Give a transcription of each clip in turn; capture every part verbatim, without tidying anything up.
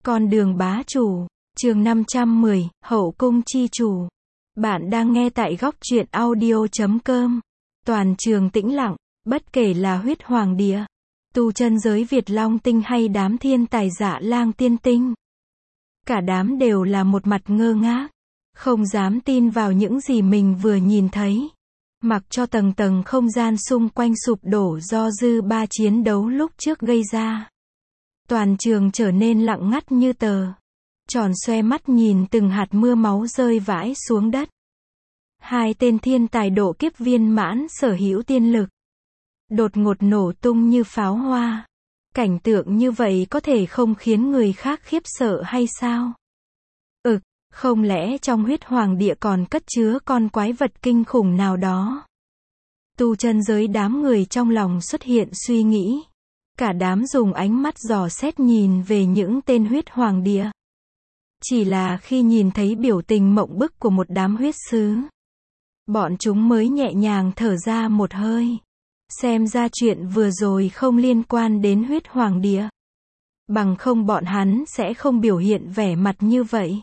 Con đường bá chủ, chương năm trăm mười, Hậu cung chi chủ. Bạn đang nghe tại góc truyện audio chấm com. Toàn trường tĩnh lặng, bất kể là huyết hoàng địa, tu chân giới Việt Long tinh hay đám thiên tài Dạ Lang tiên tinh. Cả đám đều là một mặt ngơ ngác, không dám tin vào những gì mình vừa nhìn thấy. Mặc cho tầng tầng không gian xung quanh sụp đổ do dư ba chiến đấu lúc trước gây ra. Toàn trường trở nên lặng ngắt như tờ. Tròn xoe mắt nhìn từng hạt mưa máu rơi vãi xuống đất. Hai tên thiên tài độ kiếp viên mãn sở hữu tiên lực. Đột ngột nổ tung như pháo hoa. Cảnh tượng như vậy có thể không khiến người khác khiếp sợ hay sao? Ực, không lẽ trong huyết hoàng địa còn cất chứa con quái vật kinh khủng nào đó? Tu chân giới đám người trong lòng xuất hiện suy nghĩ. Cả đám dùng ánh mắt dò xét nhìn về những tên huyết hoàng địa. Chỉ là khi nhìn thấy biểu tình mộng bức của một đám huyết sứ, bọn chúng mới nhẹ nhàng thở ra một hơi. Xem ra chuyện vừa rồi không liên quan đến huyết hoàng địa. Bằng không bọn hắn sẽ không biểu hiện vẻ mặt như vậy.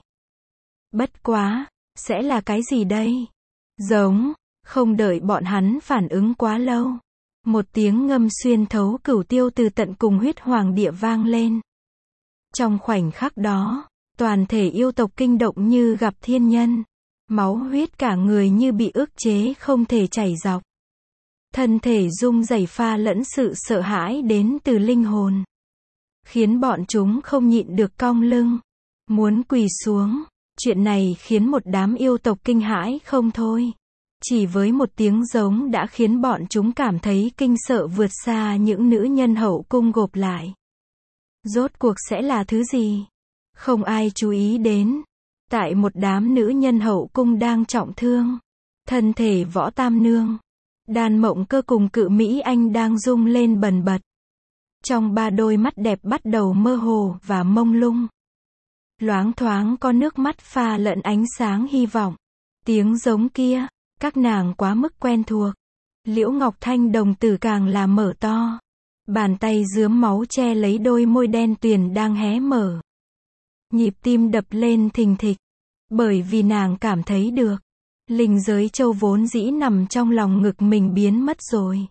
Bất quá, sẽ là cái gì đây? Giống, không đợi bọn hắn phản ứng quá lâu. Một tiếng ngâm xuyên thấu cửu tiêu từ tận cùng huyết hoàng địa vang lên. Trong khoảnh khắc đó, toàn thể yêu tộc kinh động như gặp thiên nhân. Máu huyết cả người như bị ức chế không thể chảy dọc. Thân thể rung rẩy pha lẫn sự sợ hãi đến từ linh hồn. Khiến bọn chúng không nhịn được cong lưng. Muốn quỳ xuống. Chuyện này khiến một đám yêu tộc kinh hãi không thôi. Chỉ với một tiếng giống đã khiến bọn chúng cảm thấy kinh sợ vượt xa những nữ nhân hậu cung gộp lại. Rốt cuộc sẽ là thứ gì? Không ai chú ý đến. Tại một đám nữ nhân hậu cung đang trọng thương. Thân thể Võ Tam Nương, Đan Mộng Cơ cùng Cự Mỹ Anh đang rung lên bần bật. Trong ba đôi mắt đẹp bắt đầu mơ hồ và mông lung. Loáng thoáng có nước mắt pha lẫn ánh sáng hy vọng. Tiếng giống kia, các nàng quá mức quen thuộc. Liễu Ngọc Thanh đồng tử càng là mở to. Bàn tay rướm máu che lấy đôi môi đen tuyền đang hé mở. Nhịp tim đập lên thình thịch. Bởi vì nàng cảm thấy được. Linh giới châu vốn dĩ nằm trong lòng ngực mình biến mất rồi.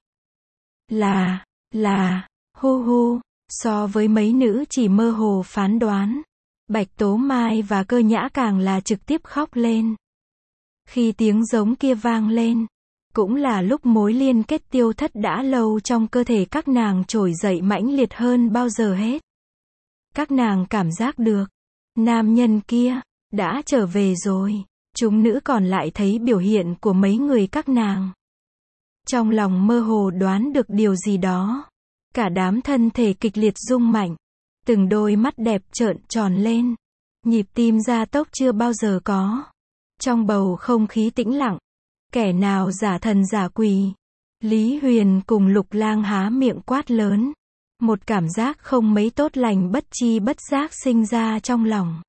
Là, là, hu hu, so với mấy nữ chỉ mơ hồ phán đoán. Bạch Tố Mai và Cơ Nhã càng là trực tiếp khóc lên. Khi tiếng giống kia vang lên, cũng là lúc mối liên kết tiêu thất đã lâu trong cơ thể các nàng trỗi dậy mãnh liệt hơn bao giờ hết. Các nàng cảm giác được, nam nhân kia đã trở về rồi. Chúng nữ còn lại thấy biểu hiện của mấy người các nàng. Trong lòng mơ hồ đoán được điều gì đó. Cả đám thân thể kịch liệt rung mạnh. Từng đôi mắt đẹp trợn tròn lên. Nhịp tim gia tốc chưa bao giờ có. Trong bầu không khí tĩnh lặng. Kẻ nào giả thần giả quỷ. Lý Huyền cùng Lục Lang há miệng quát lớn. Một cảm giác không mấy tốt lành bất chi bất giác sinh ra trong lòng.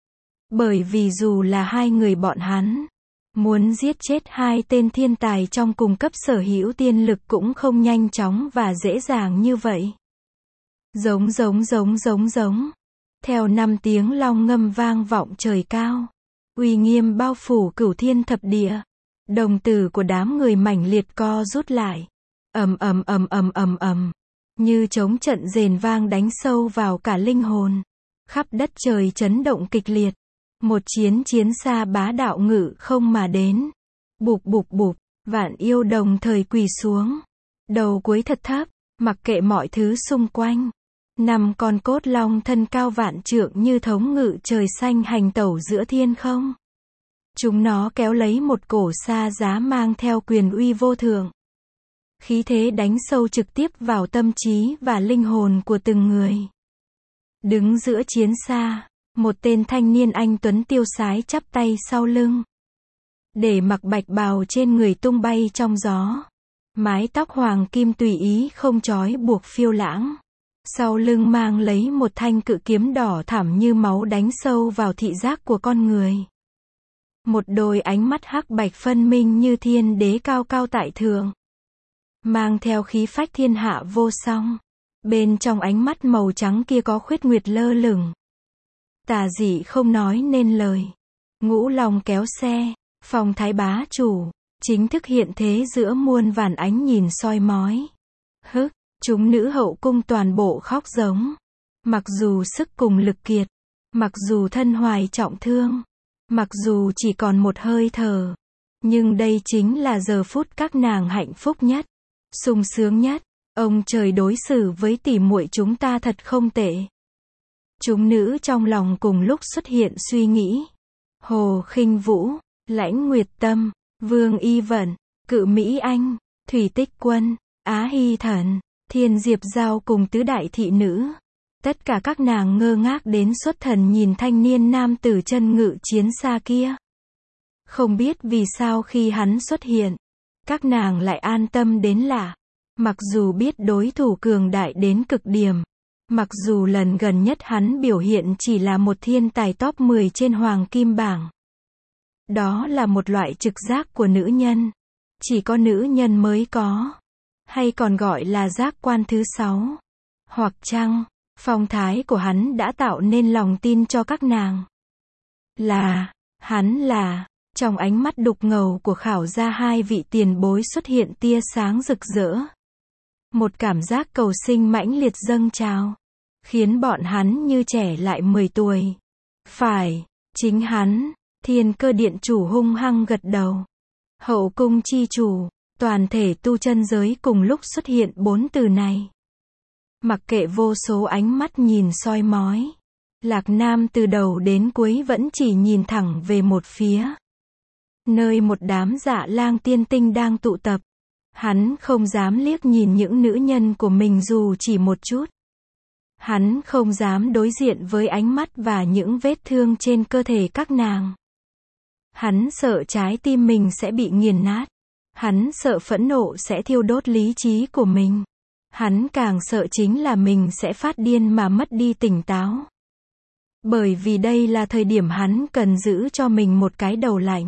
Bởi vì dù là hai người bọn hắn muốn giết chết hai tên thiên tài trong cùng cấp sở hữu tiên lực cũng không nhanh chóng và dễ dàng như vậy. Giống giống giống giống giống. Theo năm tiếng long ngâm vang vọng trời cao. Uy nghiêm bao phủ cửu thiên thập địa. Đồng tử của đám người mãnh liệt co rút lại. Ầm ầm ầm ầm ầm ầm. Như trống trận rền vang đánh sâu vào cả linh hồn. Khắp đất trời chấn động kịch liệt. Một chiến chiến xa bá đạo ngự không mà đến. Bụp bụp bụp, vạn yêu đồng thời quỳ xuống. Đầu cúi thật thấp, mặc kệ mọi thứ xung quanh. Năm con cốt long thân cao vạn trượng như thống ngự trời xanh hành tẩu giữa thiên không. Chúng nó kéo lấy một cổ sa giá mang theo quyền uy vô thượng. Khí thế đánh sâu trực tiếp vào tâm trí và linh hồn của từng người. Đứng giữa chiến xa. Một tên thanh niên anh tuấn tiêu sái chắp tay sau lưng. Để mặc bạch bào trên người tung bay trong gió. Mái tóc hoàng kim tùy ý không trói buộc phiêu lãng. Sau lưng mang lấy một thanh cự kiếm đỏ thẳm như máu đánh sâu vào thị giác của con người. Một đôi ánh mắt hắc bạch phân minh như thiên đế cao cao tại thượng. Mang theo khí phách thiên hạ vô song. Bên trong ánh mắt màu trắng kia có khuyết nguyệt lơ lửng. tà dị không nói nên lời. Ngũ Long kéo xe, phong thái bá chủ, chính thức hiện thế giữa muôn vàn ánh nhìn soi mói. Hức, chúng nữ hậu cung toàn bộ khóc giống. Mặc dù sức cùng lực kiệt, mặc dù thân hoài trọng thương, mặc dù chỉ còn một hơi thở, nhưng đây chính là giờ phút các nàng hạnh phúc nhất, sung sướng nhất. Ông trời đối xử với tỷ muội chúng ta thật không tệ. Chúng nữ trong lòng cùng lúc xuất hiện suy nghĩ. Hồ Khinh Vũ, Lãnh Nguyệt Tâm, Vương Y Vận, Cự Mỹ Anh, Thủy Tích Quân, Á Hy Thần, Thiên Diệp Giao cùng tứ đại thị nữ. Tất cả các nàng ngơ ngác đến xuất thần nhìn thanh niên nam tử chân ngự chiến xa kia. Không biết vì sao khi hắn xuất hiện, các nàng lại an tâm đến lạ. Mặc dù biết đối thủ cường đại đến cực điểm, mặc dù lần gần nhất hắn biểu hiện chỉ là một thiên tài top mười trên hoàng kim bảng. Đó là một loại trực giác của nữ nhân. Chỉ có nữ nhân mới có. Hay còn gọi là giác quan thứ sáu. Hoặc chăng, phong thái của hắn đã tạo nên lòng tin cho các nàng. Là, hắn là, trong ánh mắt đục ngầu của Khảo Gia hai vị tiền bối xuất hiện tia sáng rực rỡ. Một cảm giác cầu sinh mãnh liệt dâng trào, khiến bọn hắn như trẻ lại mười tuổi. Phải, chính hắn, Thiên Cơ Điện chủ hung hăng gật đầu. Hậu cung chi chủ, toàn thể tu chân giới cùng lúc xuất hiện bốn từ này. Mặc kệ vô số ánh mắt nhìn soi mói, Lạc Nam từ đầu đến cuối vẫn chỉ nhìn thẳng về một phía. Nơi một đám dạ lang tiên tinh đang tụ tập. Hắn không dám liếc nhìn những nữ nhân của mình dù chỉ một chút. Hắn không dám đối diện với ánh mắt và những vết thương trên cơ thể các nàng. Hắn sợ trái tim mình sẽ bị nghiền nát. Hắn sợ phẫn nộ sẽ thiêu đốt lý trí của mình. Hắn càng sợ chính là mình sẽ phát điên mà mất đi tỉnh táo. Bởi vì đây là thời điểm hắn cần giữ cho mình một cái đầu lạnh.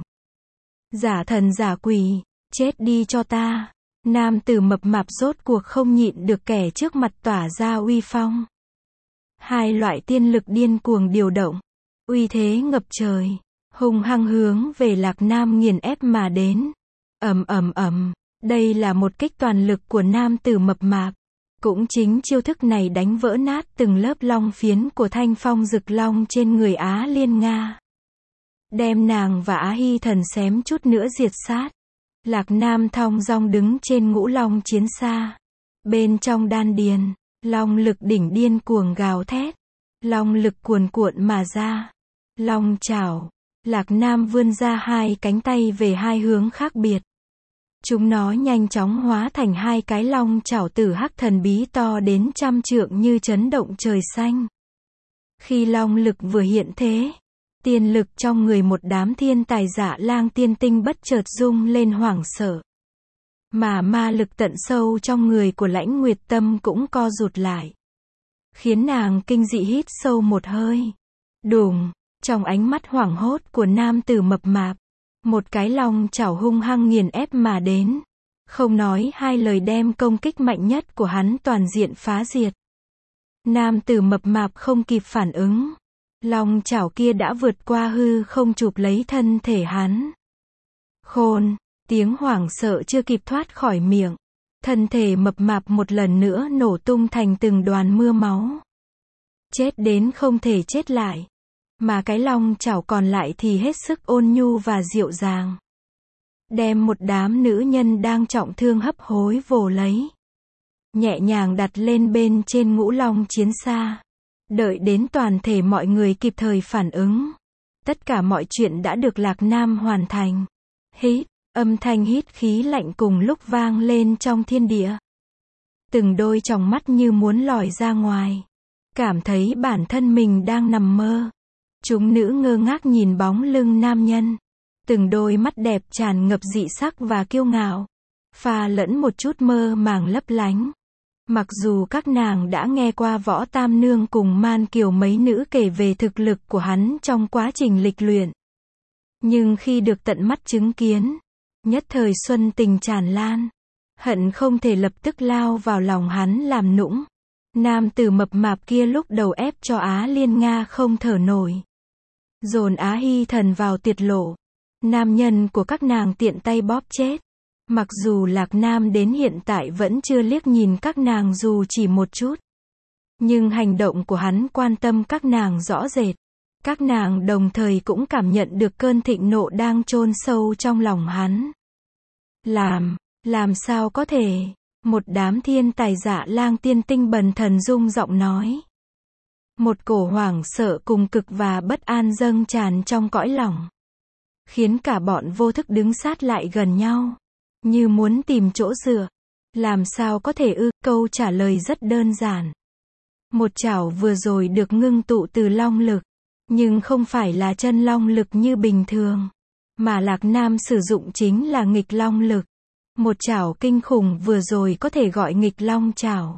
Giả thần giả quỷ, chết đi cho ta. Nam tử mập mạp rốt cuộc không nhịn được kẻ trước mặt tỏa ra uy phong. Hai loại tiên lực điên cuồng điều động, uy thế ngập trời, hung hăng hướng về Lạc Nam nghiền ép mà đến. Ầm ầm ầm, đây là một kích toàn lực của nam tử mập mạp. Cũng chính chiêu thức này đánh vỡ nát từng lớp long phiến của Thanh Phong Rực Long trên người Á Liên Nga. Đem nàng và Á Hy Thần xém chút nữa diệt sát. Lạc Nam thong dong đứng trên ngũ long chiến xa. Bên trong đan điền, long lực đỉnh điên cuồng gào thét. Long lực cuồn cuộn mà ra. Long chảo. Lạc Nam vươn ra hai cánh tay về hai hướng khác biệt. Chúng nó nhanh chóng hóa thành hai cái long chảo tử hắc thần bí to đến trăm trượng như chấn động trời xanh. Khi long lực vừa hiện thế, tiên lực trong người một đám thiên tài dạ lang tiên tinh bất chợt rung lên hoảng sợ. Mà ma lực tận sâu trong người của Lãnh Nguyệt Tâm cũng co rụt lại. Khiến nàng kinh dị hít sâu một hơi. Đùng, trong ánh mắt hoảng hốt của nam tử mập mạp, một cái long chảo hung hăng nghiền ép mà đến. Không nói hai lời đem công kích mạnh nhất của hắn toàn diện phá diệt. Nam tử mập mạp không kịp phản ứng. Long chảo kia đã vượt qua hư không chụp lấy thân thể hắn. Khôn, tiếng hoảng sợ chưa kịp thoát khỏi miệng. Thân thể mập mạp một lần nữa nổ tung thành từng đoàn mưa máu. Chết đến không thể chết lại. Mà cái long chảo còn lại thì hết sức ôn nhu và dịu dàng. Đem một đám nữ nhân đang trọng thương hấp hối vồ lấy. Nhẹ nhàng đặt lên bên trên ngũ long chiến xa. Đợi đến toàn thể mọi người kịp thời phản ứng. Tất cả mọi chuyện đã được Lạc Nam hoàn thành. Hít, âm thanh hít khí lạnh cùng lúc vang lên trong thiên địa. Từng đôi tròng mắt như muốn lòi ra ngoài. Cảm thấy bản thân mình đang nằm mơ. Chúng nữ ngơ ngác nhìn bóng lưng nam nhân. Từng đôi mắt đẹp tràn ngập dị sắc và kiêu ngạo. Pha lẫn một chút mơ màng lấp lánh. Mặc dù các nàng đã nghe qua Võ Tam Nương cùng Man Kiều mấy nữ kể về thực lực của hắn trong quá trình lịch luyện. Nhưng khi được tận mắt chứng kiến, nhất thời xuân tình tràn lan. Hận không thể lập tức lao vào lòng hắn làm nũng. Nam tử mập mạp kia lúc đầu ép cho Á Liên Nga không thở nổi. Dồn Á Hy Thần vào tuyệt lộ. Nam nhân của các nàng tiện tay bóp chết. Mặc dù Lạc Nam đến hiện tại vẫn chưa liếc nhìn các nàng dù chỉ một chút. Nhưng hành động của hắn quan tâm các nàng rõ rệt. Các nàng đồng thời cũng cảm nhận được cơn thịnh nộ đang chôn sâu trong lòng hắn. Làm, làm sao có thể? Một đám thiên tài Dạ Lang tiên tinh bần thần rung giọng nói. Một cổ hoảng sợ cùng cực và bất an dâng tràn trong cõi lòng. Khiến cả bọn vô thức đứng sát lại gần nhau. Như muốn tìm chỗ dựa. Làm sao có thể ư? Câu trả lời rất đơn giản. Một chảo vừa rồi được ngưng tụ từ long lực. Nhưng không phải là chân long lực như bình thường. Mà Lạc Nam sử dụng chính là nghịch long lực. Một chảo kinh khủng vừa rồi có thể gọi nghịch long chảo.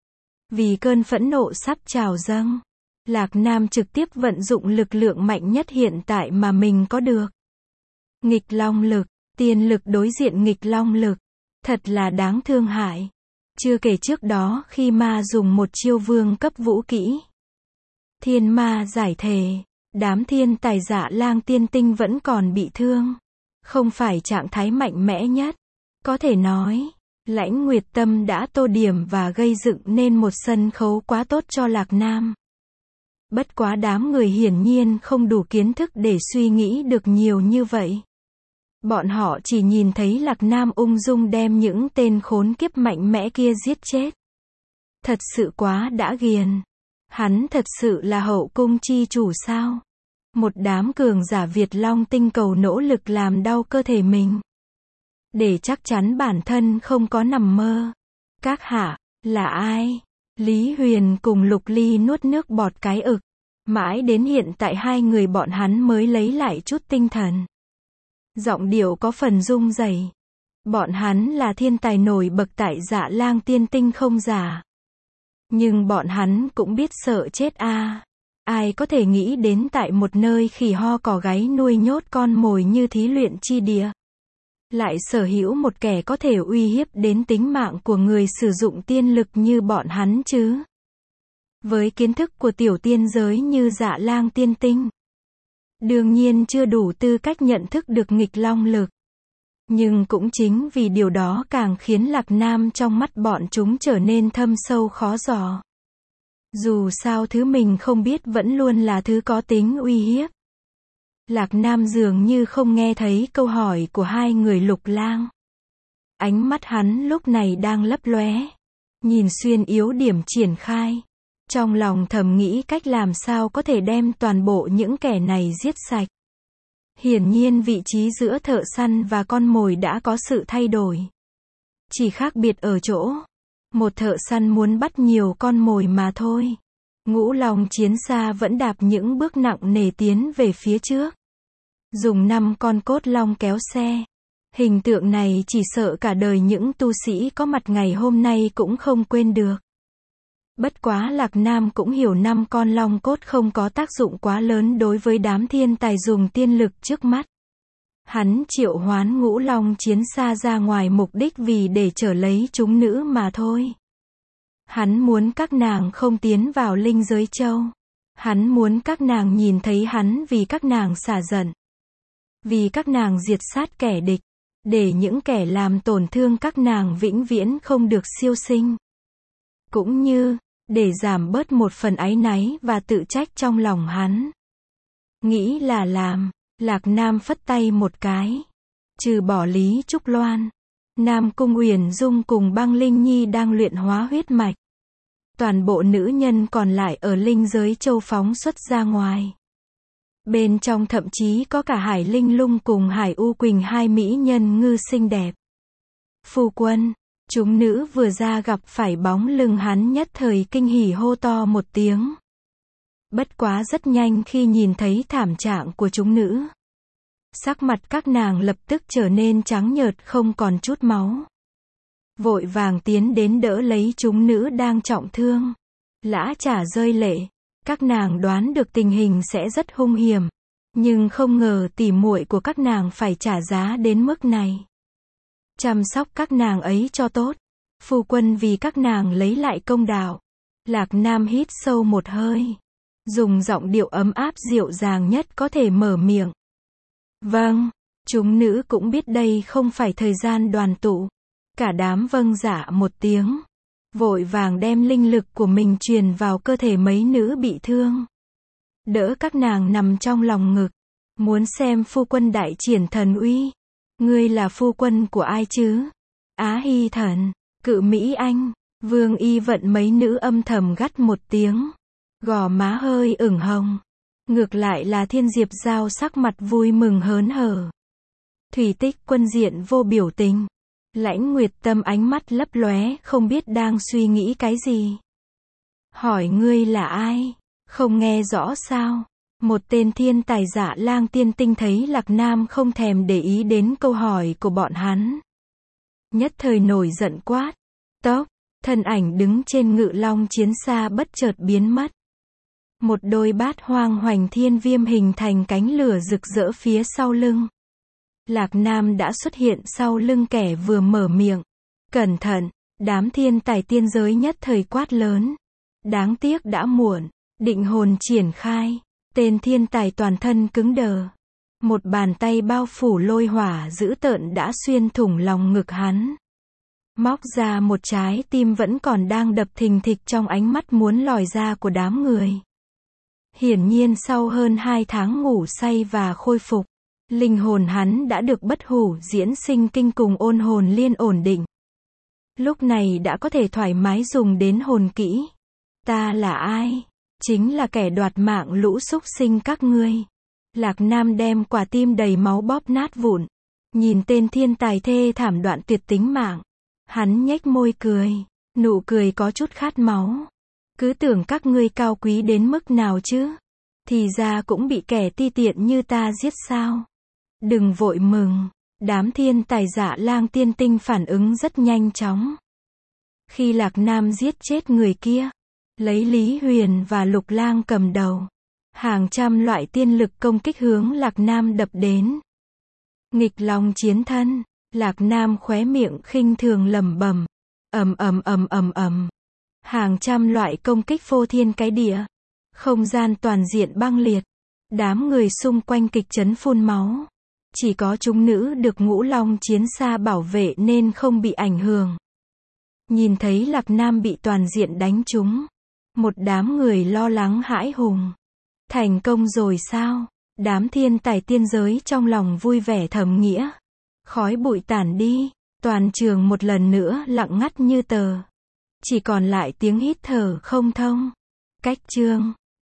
Vì cơn phẫn nộ sắp trào dâng. Lạc Nam trực tiếp vận dụng lực lượng mạnh nhất hiện tại mà mình có được. Nghịch long lực, tiên lực đối diện nghịch long lực. Thật là đáng thương hại. Chưa kể trước đó khi ma dùng một chiêu vương cấp vũ kỹ. Thiên ma giải thể. Đám thiên tài Dạ Lang tiên tinh vẫn còn bị thương. Không phải trạng thái mạnh mẽ nhất. Có thể nói, Lãnh Nguyệt Tâm đã tô điểm và gây dựng nên một sân khấu quá tốt cho Lạc Nam. Bất quá đám người hiển nhiên không đủ kiến thức để suy nghĩ được nhiều như vậy. Bọn họ chỉ nhìn thấy Lạc Nam ung dung đem những tên khốn kiếp mạnh mẽ kia giết chết. Thật sự quá đã ghiền. Hắn thật sự là hậu cung chi chủ sao? Một đám cường giả Việt Long tinh cầu nỗ lực làm đau cơ thể mình. Để chắc chắn bản thân không có nằm mơ. Các hạ, là ai? Lý Huyền cùng Lục Ly nuốt nước bọt cái ực. Mãi đến hiện tại hai người bọn hắn mới lấy lại chút tinh thần. Giọng điệu có phần rung rẩy. Bọn hắn là thiên tài nổi bật tại Dạ Lang tiên tinh không giả. Nhưng bọn hắn cũng biết sợ chết a. À. Ai có thể nghĩ đến tại một nơi khỉ ho cò gáy nuôi nhốt con mồi như thí luyện chi địa. Lại sở hữu một kẻ có thể uy hiếp đến tính mạng của người sử dụng tiên lực như bọn hắn chứ. Với kiến thức của tiểu tiên giới như Dạ Lang tiên tinh. Đương nhiên chưa đủ tư cách nhận thức được nghịch long lực. Nhưng cũng chính vì điều đó càng khiến Lạc Nam trong mắt bọn chúng trở nên thâm sâu khó dò. Dù sao thứ mình không biết vẫn luôn là thứ có tính uy hiếp. Lạc Nam dường như không nghe thấy câu hỏi của hai người Lục Lang. Ánh mắt hắn lúc này đang lấp lóe. Nhìn xuyên yếu điểm triển khai. Trong lòng thầm nghĩ cách làm sao có thể đem toàn bộ những kẻ này giết sạch. Hiển nhiên vị trí giữa thợ săn và con mồi đã có sự thay đổi. Chỉ khác biệt ở chỗ. Một thợ săn muốn bắt nhiều con mồi mà thôi. Ngũ Long chiến xa vẫn đạp những bước nặng nề tiến về phía trước. Dùng năm con cốt long kéo xe. Hình tượng này chỉ sợ cả đời những tu sĩ có mặt ngày hôm nay cũng không quên được. Bất quá Lạc Nam cũng hiểu năm con long cốt không có tác dụng quá lớn đối với đám thiên tài dùng tiên lực trước mắt. Hắn triệu hoán Ngũ Long chiến xa ra ngoài mục đích vì để trở lấy chúng nữ mà thôi. Hắn muốn các nàng không tiến vào linh giới châu. Hắn muốn các nàng nhìn thấy hắn vì các nàng xả giận. Vì các nàng diệt sát kẻ địch. Để những kẻ làm tổn thương các nàng vĩnh viễn không được siêu sinh. Cũng như, để giảm bớt một phần áy náy và tự trách trong lòng hắn. Nghĩ là làm, Lạc Nam phất tay một cái. Trừ bỏ Lý Trúc Loan, Nam Cung Uyển Dung cùng Băng Linh Nhi đang luyện hóa huyết mạch. Toàn bộ nữ nhân còn lại ở linh giới châu phóng xuất ra ngoài. Bên trong thậm chí có cả Hải Linh Lung cùng Hải U Quỳnh hai mỹ nhân ngư xinh đẹp. Phu quân, chúng nữ vừa ra gặp phải bóng lưng hắn nhất thời kinh hỉ hô to một tiếng. Bất quá rất nhanh khi nhìn thấy thảm trạng của chúng nữ. Sắc mặt các nàng lập tức trở nên trắng nhợt không còn chút máu. Vội vàng tiến đến đỡ lấy chúng nữ đang trọng thương. Lã chả rơi lệ. Các nàng đoán được tình hình sẽ rất hung hiểm. Nhưng không ngờ tỉ muội của các nàng phải trả giá đến mức này. Chăm sóc các nàng ấy cho tốt. Phu quân vì các nàng lấy lại công đạo. Lạc Nam hít sâu một hơi, dùng giọng điệu ấm áp dịu dàng nhất có thể mở miệng. Vâng, chúng nữ cũng biết đây không phải thời gian đoàn tụ. Cả đám vâng dạ một tiếng, vội vàng đem linh lực của mình truyền vào cơ thể mấy nữ bị thương. Đỡ các nàng nằm trong lòng ngực, muốn xem phu quân đại triển thần uy. Ngươi là phu quân của ai chứ? Á Hy Thần, Cự Mỹ Anh, Vương Y Vận mấy nữ âm thầm gắt một tiếng, gò má hơi ửng hồng. Ngược lại là Thiên Diệp Giao sắc mặt vui mừng hớn hở. Thủy Tích Quân diện vô biểu tình. Lãnh Nguyệt Tâm ánh mắt lấp lóe, không biết đang suy nghĩ cái gì. Hỏi ngươi là ai? Không nghe rõ sao? Một tên thiên tài Dạ Lang Tiên Tinh thấy Lạc Nam không thèm để ý đến câu hỏi của bọn hắn. Nhất thời nổi giận quát. Tốc, thân ảnh đứng trên ngự long chiến xa bất chợt biến mất. Một đôi bát hoang hoành thiên viêm hình thành cánh lửa rực rỡ phía sau lưng. Lạc Nam đã xuất hiện sau lưng kẻ vừa mở miệng. Cẩn thận, đám thiên tài tiên giới nhất thời quát lớn. Đáng tiếc đã muộn, định hồn triển khai. Tên thiên tài toàn thân cứng đờ. Một bàn tay bao phủ lôi hỏa dữ tợn đã xuyên thủng lòng ngực hắn. Móc ra một trái tim vẫn còn đang đập thình thịch trong ánh mắt muốn lòi ra của đám người. Hiển nhiên sau hơn hai tháng ngủ say và khôi phục, linh hồn hắn đã được bất hủ diễn sinh kinh cùng ôn hồn liên ổn định. Lúc này đã có thể thoải mái dùng đến hồn kỹ. Ta là ai? Chính là kẻ đoạt mạng lũ súc sinh các ngươi. Lạc Nam đem quả tim đầy máu bóp nát vụn. Nhìn tên thiên tài thê thảm đoạn tuyệt tính mạng. Hắn nhếch môi cười. Nụ cười có chút khát máu. Cứ tưởng các ngươi cao quý đến mức nào chứ? Thì ra cũng bị kẻ ti tiện như ta giết sao? Đừng vội mừng. Đám thiên tài Dạ Lang Tiên Tinh phản ứng rất nhanh chóng. Khi Lạc Nam giết chết người kia, lấy Lý Huyền và Lục Lang cầm đầu, hàng trăm loại tiên lực công kích hướng Lạc Nam đập đến. Nghịch long chiến thân, Lạc Nam khóe miệng khinh thường lẩm bẩm, ầm ầm ầm ầm ầm. Hàng trăm loại công kích phô thiên cái địa, không gian toàn diện băng liệt, đám người xung quanh kịch chấn phun máu. Chỉ có chúng nữ được Ngũ Long chiến xa bảo vệ nên không bị ảnh hưởng. Nhìn thấy Lạc Nam bị toàn diện đánh trúng, một đám người lo lắng hãi hùng. Thành công rồi sao? Đám thiên tài tiên giới trong lòng vui vẻ thầm nghĩa. Khói bụi tản đi, toàn trường một lần nữa lặng ngắt như tờ. Chỉ còn lại tiếng hít thở không thông. Cách chương